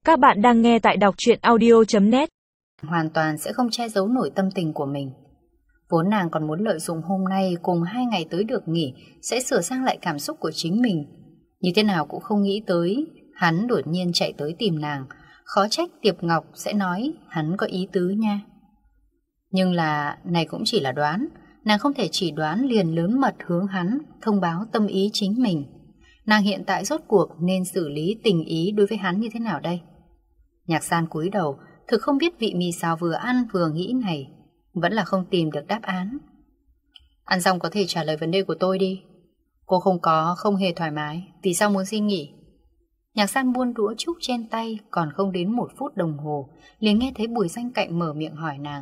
Các bạn đang nghe tại đọc truyện audio.net. Hoàn toàn sẽ không che giấu nổi tâm tình của mình. Vốn nàng còn muốn lợi dụng hôm nay cùng 2 ngày tới được nghỉ sẽ sửa sang lại cảm xúc của chính mình. Như thế nào cũng không nghĩ tới hắn đột nhiên chạy tới tìm nàng. Khó trách Tiệp Ngọc sẽ nói hắn có ý tứ nha. Nhưng là này cũng chỉ là đoán. Nàng không thể chỉ đoán liền lớn mật hướng hắn thông báo tâm ý chính mình. Nàng hiện tại rốt cuộc nên xử lý tình ý đối với hắn như thế nào đây? Nhạc San cúi đầu, thực không biết vị mì xào vừa ăn vừa nghĩ này, vẫn là không tìm được đáp án. Ăn xong có thể trả lời vấn đề của tôi đi. Cô không hề thoải mái, vì sao muốn xin nghỉ? Nhạc San buông đũa trúc trên tay, còn không đến 1 phút đồng hồ, liền nghe thấy Bùi Danh Cạnh mở miệng hỏi nàng.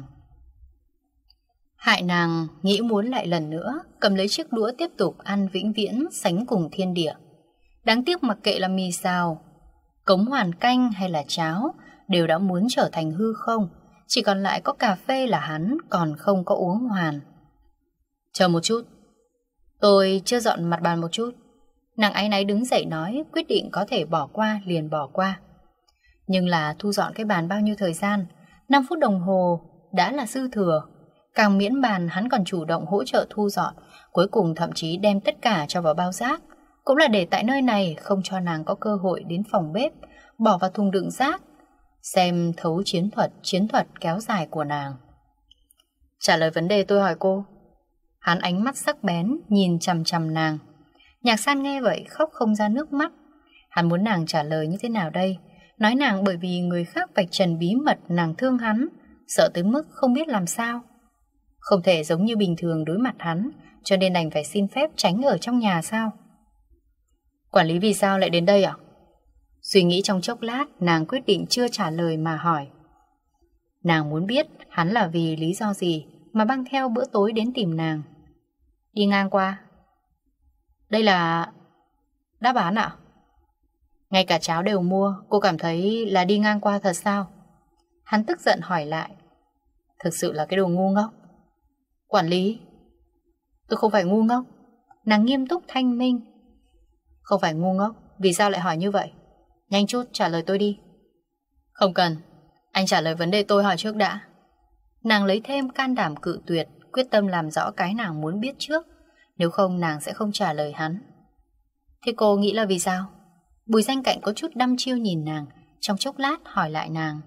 Hại nàng nghĩ muốn lại lần nữa cầm lấy chiếc đũa tiếp tục ăn vĩnh viễn sánh cùng thiên địa. Đáng tiếc mặc kệ là mì xào, cống hoàn canh hay là cháo đều đã muốn trở thành hư không, chỉ còn lại có cà phê là hắn còn không có uống hoàn. Chờ một chút, tôi chưa dọn mặt bàn một chút. Nàng áy náy đứng dậy nói, quyết định có thể bỏ qua liền bỏ qua. Nhưng là thu dọn cái bàn bao nhiêu thời gian? 5 phút đồng hồ đã là dư thừa. Càng miễn bàn hắn còn chủ động hỗ trợ thu dọn, cuối cùng thậm chí đem tất cả cho vào bao rác. Cũng là để tại nơi này không cho nàng có cơ hội đến phòng bếp, bỏ vào thùng đựng rác, xem thấu chiến thuật kéo dài của nàng. Trả lời vấn đề tôi hỏi cô. Hắn ánh mắt sắc bén nhìn chằm chằm nàng. Nhạc San nghe vậy khóc không ra nước mắt. Hắn muốn nàng trả lời như thế nào đây? Nói nàng bởi vì người khác vạch trần bí mật nàng thương hắn, sợ tới mức không biết làm sao. Không thể giống như bình thường đối mặt hắn, cho nên đành phải xin phép tránh ở trong nhà sao? Quản lý vì sao lại đến đây ạ? Suy nghĩ trong chốc lát, nàng quyết định chưa trả lời mà hỏi. Nàng muốn biết hắn là vì lý do gì mà mang theo bữa tối đến tìm nàng. Đi ngang qua. Đây là đáp án ạ? Ngay cả cháo đều mua, cô cảm thấy là đi ngang qua thật sao? Hắn tức giận hỏi lại. Thực sự là cái đồ ngu ngốc. Quản lý, tôi không phải ngu ngốc. Nàng nghiêm túc thanh minh. Không phải ngu ngốc, vì sao lại hỏi như vậy? Nhanh chút trả lời tôi đi. Không cần, anh trả lời vấn đề tôi hỏi trước đã. Nàng lấy thêm can đảm cự tuyệt, quyết tâm làm rõ cái nàng muốn biết trước. Nếu không nàng sẽ không trả lời hắn. Thế cô nghĩ là vì sao? Bùi Danh Cạnh có chút đăm chiêu nhìn nàng, trong chốc lát hỏi lại nàng.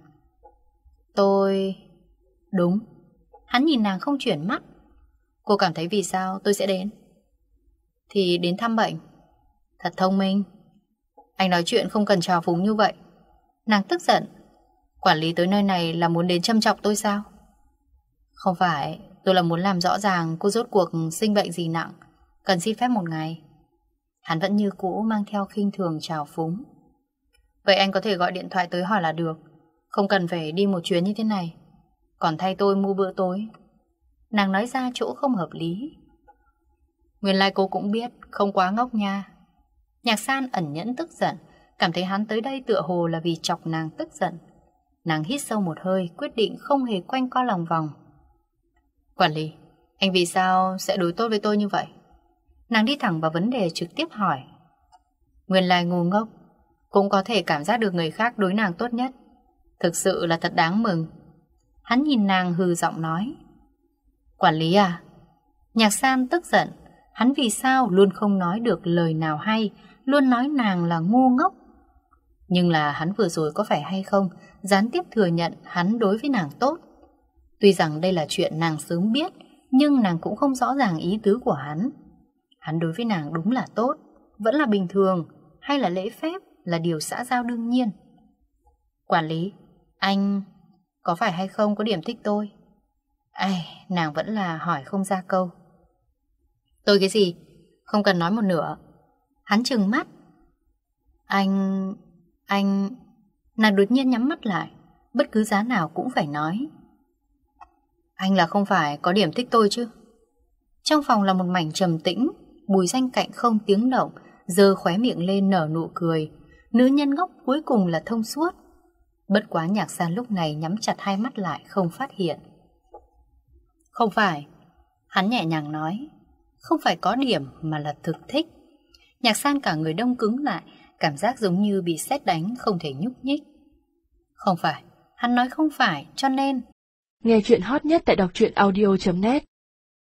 Tôi... Đúng. Hắn nhìn nàng không chuyển mắt. Cô cảm thấy vì sao tôi sẽ đến? Thì đến thăm bệnh. Thật thông minh. Anh nói chuyện không cần trào phúng như vậy. Nàng tức giận. Quản lý tới nơi này là muốn đến châm chọc tôi sao? Không phải, tôi là muốn làm rõ ràng cô rốt cuộc sinh bệnh gì nặng, cần xin phép 1 ngày. Hắn vẫn như cũ mang theo khinh thường trào phúng. Vậy anh có thể gọi điện thoại tới hỏi là được, không cần phải đi một chuyến như thế này. Còn thay tôi mua bữa tối. Nàng nói ra chỗ không hợp lý. Nguyên lai cô cũng biết, không quá ngốc nha. Nhạc San ẩn nhẫn tức giận, cảm thấy hắn tới đây tựa hồ là vì chọc nàng tức giận. Nàng hít sâu một hơi, quyết định không hề quanh co lòng vòng. Quản lý, anh vì sao sẽ đối tốt với tôi như vậy? Nàng đi thẳng vào vấn đề trực tiếp hỏi. Nguyên lai ngu ngốc cũng có thể cảm giác được người khác đối nàng tốt nhất. Thực sự là thật đáng mừng. Hắn nhìn nàng hừ giọng nói. Quản lý à? Nhạc San tức giận. Hắn vì sao luôn không nói được lời nào hay, luôn nói nàng là ngu ngốc. Nhưng là hắn vừa rồi có phải hay không gián tiếp thừa nhận hắn đối với nàng tốt. Tuy rằng đây là chuyện nàng sớm biết, nhưng nàng cũng không rõ ràng ý tứ của hắn. Hắn đối với nàng đúng là tốt, vẫn là bình thường, hay là lễ phép, là điều xã giao đương nhiên. Quản lý, anh có phải hay không có điểm thích tôi? Nàng vẫn là hỏi không ra câu. Tôi cái gì? Không cần nói một nửa. Hắn trừng mắt. Anh... Nàng đột nhiên nhắm mắt lại. Bất cứ giá nào cũng phải nói. Anh là không phải có điểm thích tôi chứ? Trong phòng là một mảnh trầm tĩnh. Bùi Danh Cạnh không tiếng động, giơ khóe miệng lên nở nụ cười. Nữ nhân ngốc cuối cùng là thông suốt. Bất quá Nhạc San lúc này nhắm chặt hai mắt lại không phát hiện. Không phải. Hắn nhẹ nhàng nói. Không phải có điểm mà là thực thích. Nhạc San cả người đông cứng lại, cảm giác giống như bị sét đánh không thể nhúc nhích. Không phải, hắn nói không phải, cho nên... Nghe chuyện hot nhất tại đọc truyện audio.net